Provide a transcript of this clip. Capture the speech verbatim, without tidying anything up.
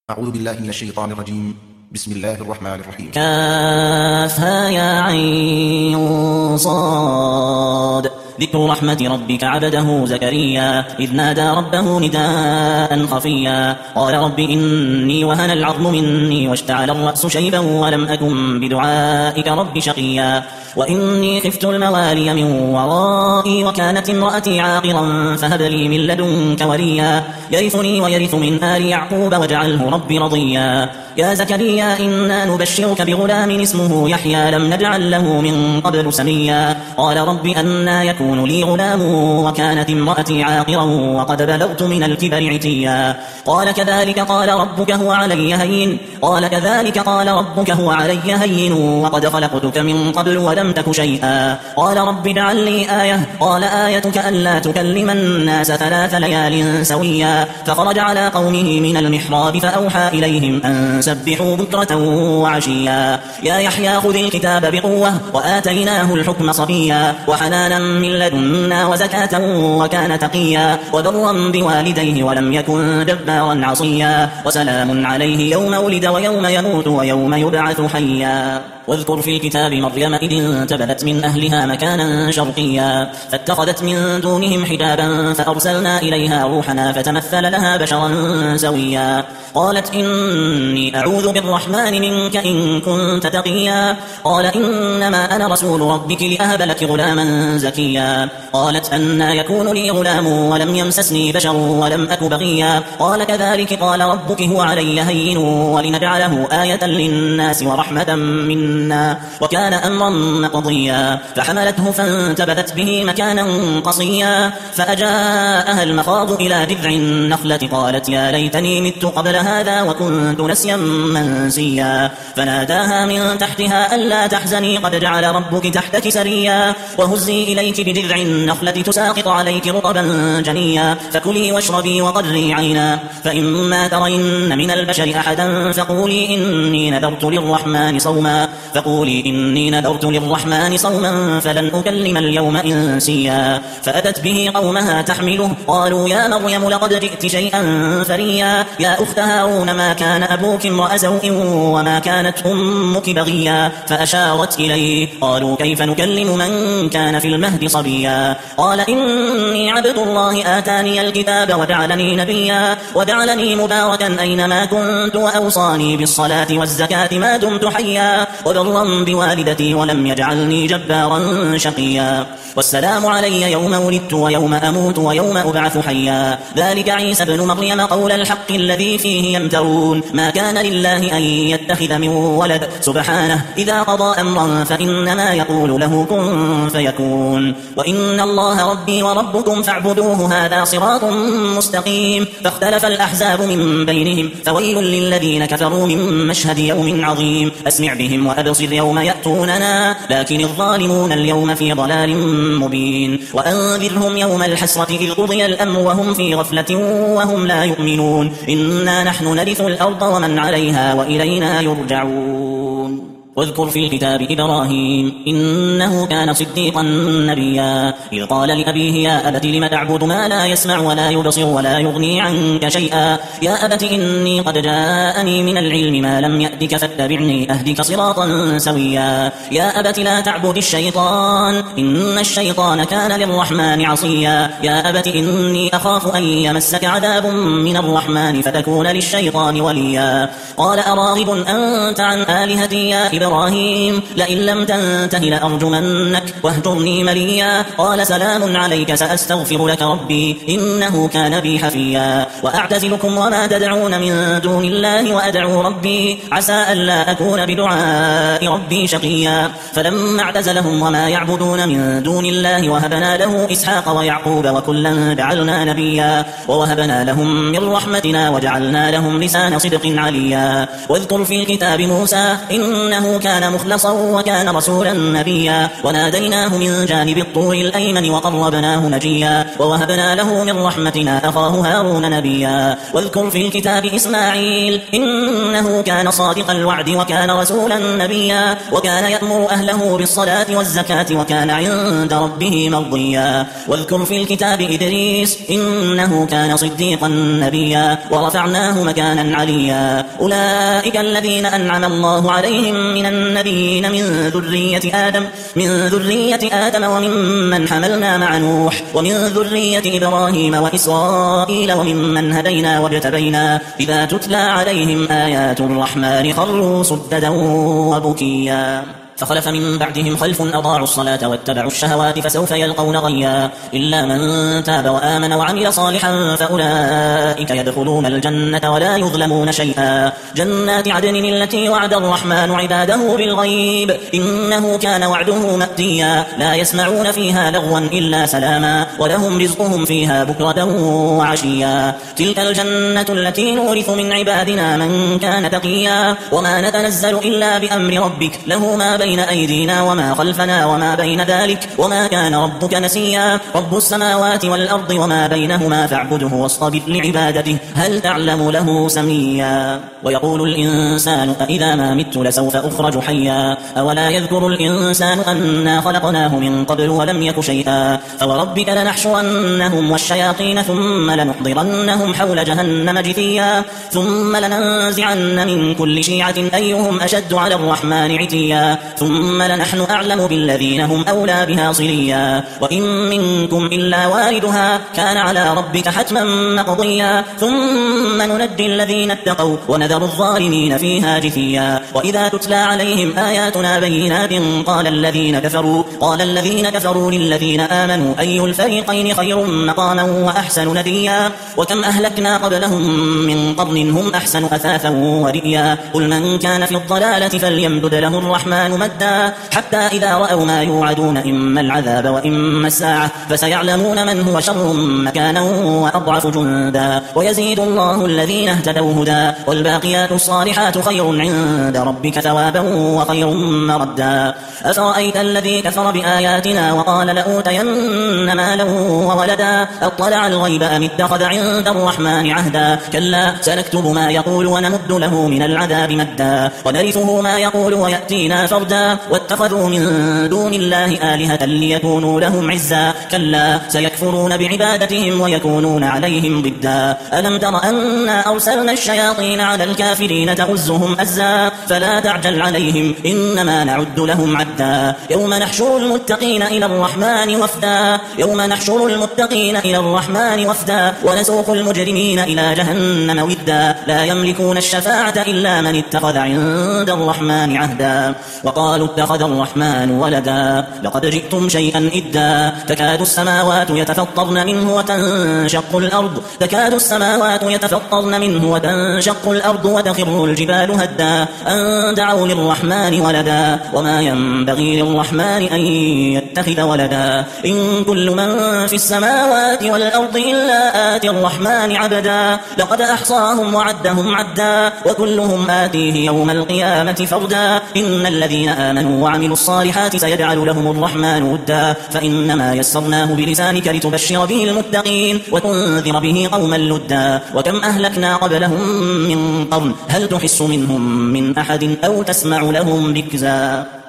أعوذ بالله من الشيطان الرجيم. بسم الله الرحمن الرحيم. كافها يا عين صاد ذكر رحمة ربك عبده زكريا إذ نادى ربه نداء خفيا قال رب إني وهن العظم مني واشتعل الرأس شيبا ولم أكن بدعائك رب شقيا وإني خفت الموالي من ورائي وكانت امرأتي عاقرا فهب لي من لدنك وليا يرثني ويرث من آل يعقوب واجعله رب رضيا يا زكريا إنا نبشرك بغلام اسمه يحيى لم نجعل له من قبل سميا قال رب أنا يكون لي غلام وكانت امرأتي عاقرا وقد بلغت من الكبر عتيا قال كذلك قال ربك هو علي هين قال كذلك قال ربك هو علي هين وقد خلقتك من قبل ولم تك شيئا قال رب اجعل لي آية قال آيتك ألا تكلم الناس ثلاث ليال سويا فخرج على قومه من المحراب فأوحى إليهم أن سبحوا بكرة وعشيا يا يحيى خذ الكتاب بقوة وآتيناه الحكم صبيا وحنانا من لدنا وزكاة وكان تقيا وبرا بوالديه ولم يكن جبارا عصيا وسلام عليه يوم ولد ويوم يموت ويوم يبعث حيا واذكر في الكتاب مريم إذ انتبذت من أهلها مكانا شرقيا فاتخذت من دونهم حجابا فأرسلنا إليها روحنا فتمثل لها بشرا سويا قالت إني أعوذ بالرحمن منك إن كنت تقيا قال إنما أنا رسول ربك لأهب لك غلاما زكيا قالت أنا يكون لي غلام ولم يمسسني بشر ولم أك بغيا قال كذلك قال ربك هو علي هين ولنجعله آية للناس ورحمة منا وكان أمرا مقضيا فحملته فانتبذت به مكانا قصيا فأجاءها المخاض إلى جذع النخلة قالت يا ليتني مت قبل هذا وكنت نسيا منسيا فناداها من تحتها ألا تحزني قد جعل ربك تحتك سريا وهزي إليك بجذع النخلة تساقط عليك رطبا جنيا فكلي واشربي وقري عينا فإما ترين من البشر أحدا فقولي إني نذرت للرحمن صوما فقولي إني نذرت للرحمن صوما فلن أكلم اليوم إنسيا فأتت به قومها تحمله قالوا يا مريم لقد جئت شيئا فريا يا أخت هارون ما كان أبوك امرأ سوء وما كانت أمك بغيا فأشارت إليه قالوا كيف نكلم من كان في المهد صبيا قال إني عبد الله آتاني الكتاب وجعلني نبيا وجعلني مباركا أينما كنت وأوصاني بالصلاة والزكاة ما دمت حيا وبرا بوالدتي ولم يجعلني جبارا شقيا والسلام علي يوم ولدت ويوم أموت ويوم أبعث حيا ذلك عيسى بن مريم قول الحق الذي فيه يمترون ما كان لله أن يتخذ من ولد سبحانه إذا قضى أمرا فإنما يقول له كن فيكون وإن الله ربي وربكم فاعبدوه هذا صراط مستقيم فاختلف الأحزاب من بينهم فويل للذين كفروا من مشهد يوم عظيم أسمع بهم وأبصر يوم يأتوننا لكن الظالمون اليوم في ضلال مبين وأنذرهم يوم الحسرة إذ قضي الأمر وهم في غفلة وهم لا يؤمنون إنا نحن نرث الأرض ومن عليها وإلينا يرجعون واذكر في الكتاب إبراهيم إنه كان صديقا نبيا إذ قال لأبيه يا أبت لم تعبد ما لا يسمع ولا يبصر ولا يغني عنك شيئا يا أبت إني قد جاءني من العلم ما لم يأتك فاتبعني أهدك صراطا سويا يا أبت لا تعبد الشيطان إن الشيطان كان للرحمن عصيا يا أبت إني أخاف أن يمسك عذاب من الرحمن فتكون للشيطان وليا قال أراغب أنت عن آلهتي يا إبراهيم إبراهيم لئن لم تنته لأرجمنك واهجرني مليا قال سلام عليك سأستغفر لك ربي إنه كان بي حفيا وأعتزلكم وما تدعون من دون الله وأدعو ربي عسى ألا أكون بدعاء ربي شقيا فلما اعتزلهم وما يعبدون من دون الله وهبنا له إسحاق ويعقوب وكلا جعلنا نبيا ووهبنا لهم من رحمتنا وجعلنا لهم لسان صدق عليا واذكر في الكتاب موسى إنه إنه كان مخلصا وكان رسولا نبيا وناديناه من جانب الطور الأيمن وقربناه نجيا ووهبنا له من رحمتنا أخاه هارون نبيا واذكر في الكتاب إسماعيل إنه كان صادق الوعد وكان رسولا نبيا وكان يأمر أهله بالصلاة والزكاة وكان عند ربه مرضيا واذكر في الكتاب إدريس إنه كان صديقا نبيا ورفعناه مكانا عليا أولئك الذين أنعم الله عليهم من النبيين من ذرية آدم من ذرية آدم وممن حملنا مع نوح ومن ذرية إبراهيم وإسرائيل وممن هدينا واجتبينا إذا تتلى عليهم آيات الرحمن خروا سجدا وبكيا فخلف من بعدهم خلف أضاعوا الصلاة واتبعوا الشهوات فسوف يلقون غيا إلا من تاب وآمن وعمل صالحا فأولئك يدخلون الجنة ولا يظلمون شيئا جنات عدن التي وعد الرحمن عباده بالغيب إنه كان وعده مأتيا لا يسمعون فيها لغوا إلا سلاما ولهم رزقهم فيها بكرة وعشيا تلك الجنة التي نورث من عبادنا من كان تقيا وما نتنزل إلا بأمر ربك له ما بين أيدينا وما خلفنا وما بين ذلك وما كان ربك نسيا رب السماوات والأرض وما بينهما فاعبده واصطبر لعبادته هل تعلم له سميا ويقول الإنسان أإذا ما مت لسوف أخرج حيا أولا يذكر الإنسان أنا خلقناه من قبل ولم يك شيئا فوربك لنحشرنهم والشياطين ثم لنحضرنهم حول جهنم جثيا ثم لننزعن من كل شيعة أيهم أشد على الرحمن عتيا ثم لنحن أعلم بالذين هم أولى بها صليا وإن منكم إلا واردها كان على ربك حتما مقضيا ثم ننجي الذين اتقوا ونذر الظالمين فيها جثيا وإذا تتلى عليهم آياتنا بينات قال الذين كفروا قال الذين كفروا للذين آمنوا أي الفريقين خير مقاما وأحسن نديا وكم أهلكنا قبلهم من قرن هم أحسن أثاثا ورئيا قل من كان في الضلالة فليمدد له الرحمن مدا حتى إذا رأوا ما يوعدون إما العذاب وإما الساعة فسيعلمون من هو شر مكانا وأضعف جندا ويزيد الله الذين اهتدوا هدى والباقيات الصالحات خير عند ربك ثوابا وخير مردا أفرأيت الذي كفر بآياتنا وقال لأوتين مالا وولدا أطلع الغيب أم اتخذ عند الرحمن عهدا كلا سنكتب ما يقول ونمد له من العذاب مدا ونرثه ما يقول ويأتينا فردا واتخذوا من دون الله آلهة ليكونوا لهم عزا كلا سيكفرون بعبادتهم ويكونون عليهم ضدا ألم تر أنا أرسلنا الشياطين على الكافرين تغزهم أزا فلا تعجل عليهم إنما نعد لهم عدا يوم نحشر المتقين إلى الرحمن وفدا يوم نحشر المتقين إلى الرحمن وفدا ونسوق المجرمين إلى جهنم ودا لا يملكون الشفاعة إلا من اتخذ عند الرحمن عهدا وقالوا اتخذ الرحمن ولدا لقد جئتم شيئا إدا تكاد السماوات يتفطرن منه وتنشق الأرض تكاد السماوات يتفطرن منه وتنشق الأرض وتخر الجبال هدا أن دعوا للرحمن ولدا وما ينبغي للرحمن أن يتخذ ولدا إن كل من في السماوات والأرض إلا آتي الرحمن عبدا لقد أحصاهم وعدهم عدا وكلهم آتيه يوم القيامة فردا إن الذين آمنوا وعملوا الصالحات سيجعل لهم الرحمن ودا فإنما يسرناه بلسانك لتبشر به المتقين وتنذر به قوما لدا وكم أهلكنا قبلهم من قرن هل تحس منهم من أحد أو تسمع لهم ركزا